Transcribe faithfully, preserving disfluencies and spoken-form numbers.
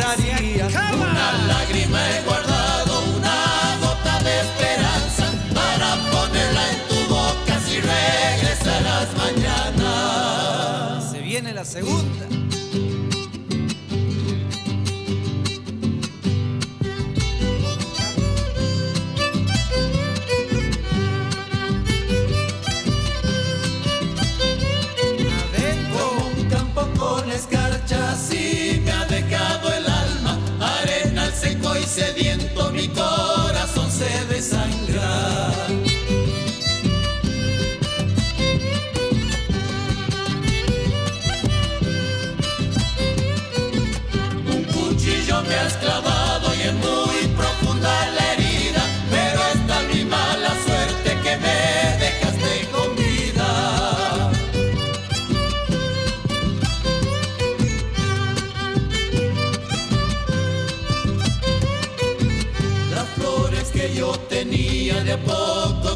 darías. Una lágrima he guardado, una gota de esperanza, para ponerla en tu boca si regresarás mañana. Se viene la segunda. Así me ha dejado el alma, arenal seco y sediento, mi corazón se desangra. Un cuchillo me has clavado y es muy profunda la herida, pero esta es mi mala suerte que me dejaste con vida. Que yo tenía de a poco